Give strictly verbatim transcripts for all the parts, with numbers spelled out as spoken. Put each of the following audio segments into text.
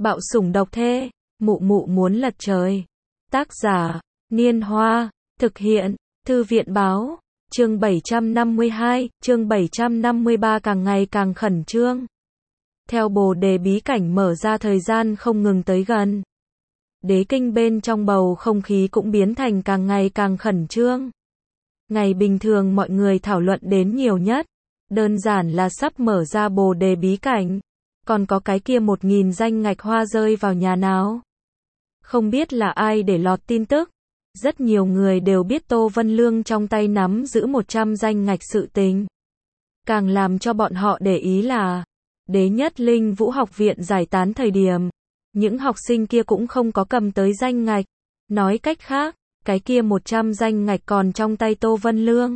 Bạo sủng độc thê, mụ mụ muốn lật trời. Tác giả, Niên Hoa, thực hiện, Thư viện Báo, chương bảy trăm năm mươi hai, chương bảy trăm năm mươi ba càng ngày càng khẩn trương. Theo bồ đề bí cảnh mở ra thời gian không ngừng tới gần. Đế kinh bên trong bầu không khí cũng biến thành càng ngày càng khẩn trương. Ngày bình thường mọi người thảo luận đến nhiều nhất, đơn giản là sắp mở ra bồ đề bí cảnh. Còn có cái kia một nghìn danh ngạch hoa rơi vào nhà nào? Không biết là ai để lọt tin tức. Rất nhiều người đều biết Tô Vân Lương trong tay nắm giữ một trăm danh ngạch sự tình. Càng làm cho bọn họ để ý là, Đế Nhất Linh Vũ học viện giải tán thời điểm, những học sinh kia cũng không có cầm tới danh ngạch. Nói cách khác, cái kia một trăm danh ngạch còn trong tay Tô Vân Lương.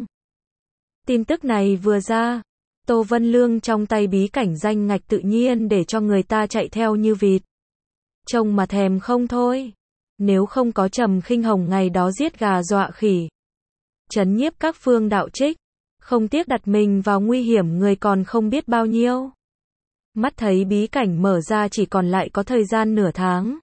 Tin tức này vừa ra, Tô Vân Lương trong tay bí cảnh danh ngạch tự nhiên để cho người ta chạy theo như vịt. Trông mà thèm không thôi. Nếu không có Trầm Khinh Hồng ngày đó giết gà dọa khỉ, trấn nhiếp các phương đạo trích, không tiếc đặt mình vào nguy hiểm người còn không biết bao nhiêu. Mắt thấy bí cảnh mở ra chỉ còn lại có thời gian nửa tháng.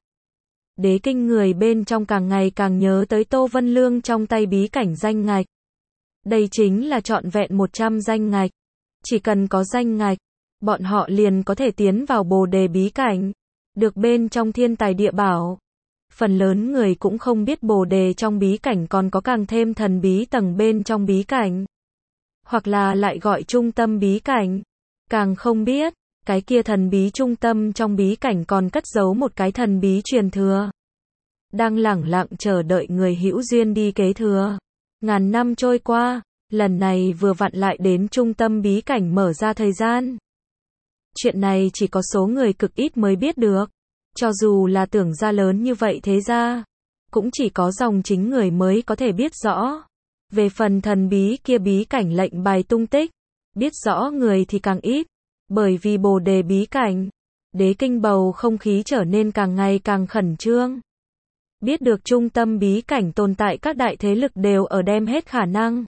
Đế kinh người bên trong càng ngày càng nhớ tới Tô Vân Lương trong tay bí cảnh danh ngạch. Đây chính là trọn vẹn một trăm danh ngạch. Chỉ cần có danh ngạch, bọn họ liền có thể tiến vào bồ đề bí cảnh, được bên trong thiên tài địa bảo. Phần lớn người cũng không biết bồ đề trong bí cảnh còn có càng thêm thần bí tầng bên trong bí cảnh. Hoặc là lại gọi trung tâm bí cảnh. Càng không biết, cái kia thần bí trung tâm trong bí cảnh còn cất giấu một cái thần bí truyền thừa. Đang lẳng lặng chờ đợi người hữu duyên đi kế thừa. Ngàn năm trôi qua, lần này vừa vặn lại đến trung tâm bí cảnh mở ra thời gian. Chuyện này chỉ có số người cực ít mới biết được. Cho dù là tưởng ra lớn như vậy thế ra, cũng chỉ có dòng chính người mới có thể biết rõ. Về phần thần bí kia bí cảnh lệnh bài tung tích, biết rõ người thì càng ít. Bởi vì bồ đề bí cảnh, đế kinh bầu không khí trở nên càng ngày càng khẩn trương. Biết được trung tâm bí cảnh tồn tại các đại thế lực đều ở đem hết khả năng.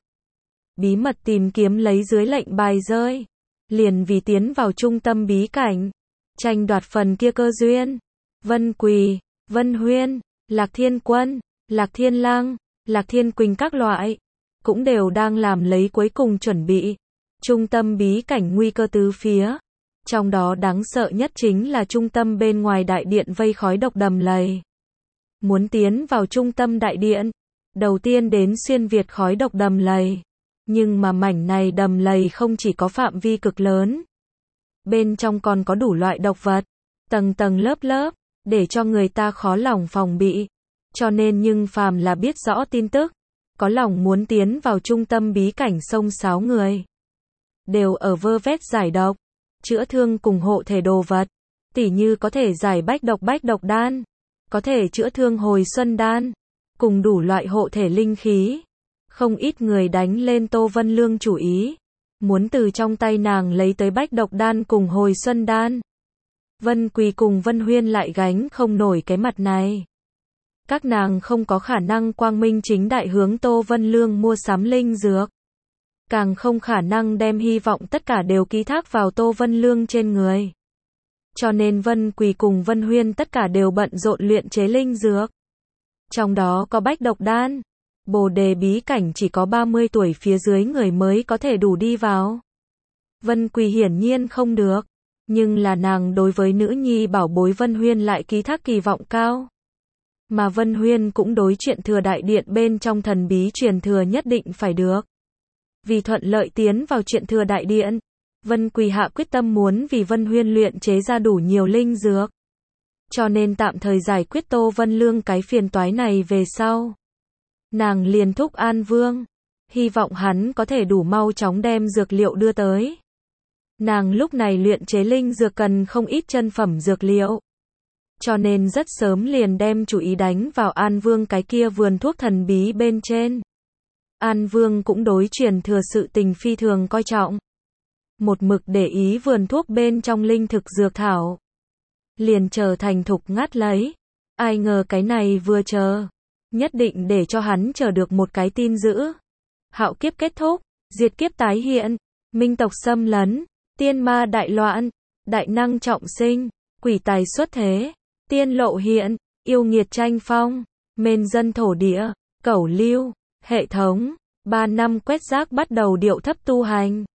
Bí mật tìm kiếm lấy dưới lệnh bài rơi. Liền vì tiến vào trung tâm bí cảnh. Tranh đoạt phần kia cơ duyên. Vân Quỳ, Vân Huyên, Lạc Thiên Quân, Lạc Thiên Lang, Lạc Thiên Quỳnh các loại. Cũng đều đang làm lấy cuối cùng chuẩn bị. Trung tâm bí cảnh nguy cơ tứ phía. Trong đó đáng sợ nhất chính là trung tâm bên ngoài đại điện vây khói độc đầm lầy. Muốn tiến vào trung tâm đại điện, đầu tiên đến xuyên việt khói độc đầm lầy. Nhưng mà mảnh này đầm lầy không chỉ có phạm vi cực lớn. Bên trong còn có đủ loại độc vật, tầng tầng lớp lớp, để cho người ta khó lòng phòng bị. Cho nên nhưng phàm là biết rõ tin tức, có lòng muốn tiến vào trung tâm bí cảnh sông sáo người. Đều ở vơ vét giải độc, chữa thương cùng hộ thể đồ vật. Tỉ như có thể giải bách độc bách độc đan, có thể chữa thương hồi xuân đan, cùng đủ loại hộ thể linh khí. Không ít người đánh lên Tô Vân Lương chủ ý, muốn từ trong tay nàng lấy tới bách độc đan cùng hồi xuân đan. Vân Quỳ cùng Vân Huyên lại gánh không nổi cái mặt này. Các nàng không có khả năng quang minh chính đại hướng Tô Vân Lương mua sắm linh dược. Càng không khả năng đem hy vọng tất cả đều ký thác vào Tô Vân Lương trên người. Cho nên Vân Quỳ cùng Vân Huyên tất cả đều bận rộn luyện chế linh dược. Trong đó có bách độc đan. Bồ đề bí cảnh chỉ có ba mươi tuổi phía dưới người mới có thể đủ đi vào. Vân Quỳ hiển nhiên không được. Nhưng là nàng đối với nữ nhi bảo bối Vân Huyên lại ký thác kỳ vọng cao. Mà Vân Huyên cũng đối chuyện thừa đại điện bên trong thần bí truyền thừa nhất định phải được. Vì thuận lợi tiến vào chuyện thừa đại điện, Vân Quỳ hạ quyết tâm muốn vì Vân Huyên luyện chế ra đủ nhiều linh dược. Cho nên tạm thời giải quyết Tô Vân Lương cái phiền toái này về sau. Nàng liền thúc An Vương, hy vọng hắn có thể đủ mau chóng đem dược liệu đưa tới. Nàng lúc này luyện chế linh dược cần không ít chân phẩm dược liệu. Cho nên rất sớm liền đem chủ ý đánh vào An Vương cái kia vườn thuốc thần bí bên trên. An Vương cũng đối truyền thừa sự tình phi thường coi trọng. Một mực để ý vườn thuốc bên trong linh thực dược thảo. Liền chờ thành thục ngắt lấy. Ai ngờ cái này vừa chờ, nhất định để cho hắn chờ được một cái tin dữ. Hạo kiếp kết thúc, diệt kiếp tái hiện, minh tộc xâm lấn, tiên ma đại loạn, đại năng trọng sinh, quỷ tài xuất thế. tiên lộ hiện, yêu nghiệt tranh phong, mên dân thổ địa, cẩu lưu, hệ thống, ba năm quét rác bắt đầu điệu thấp tu hành.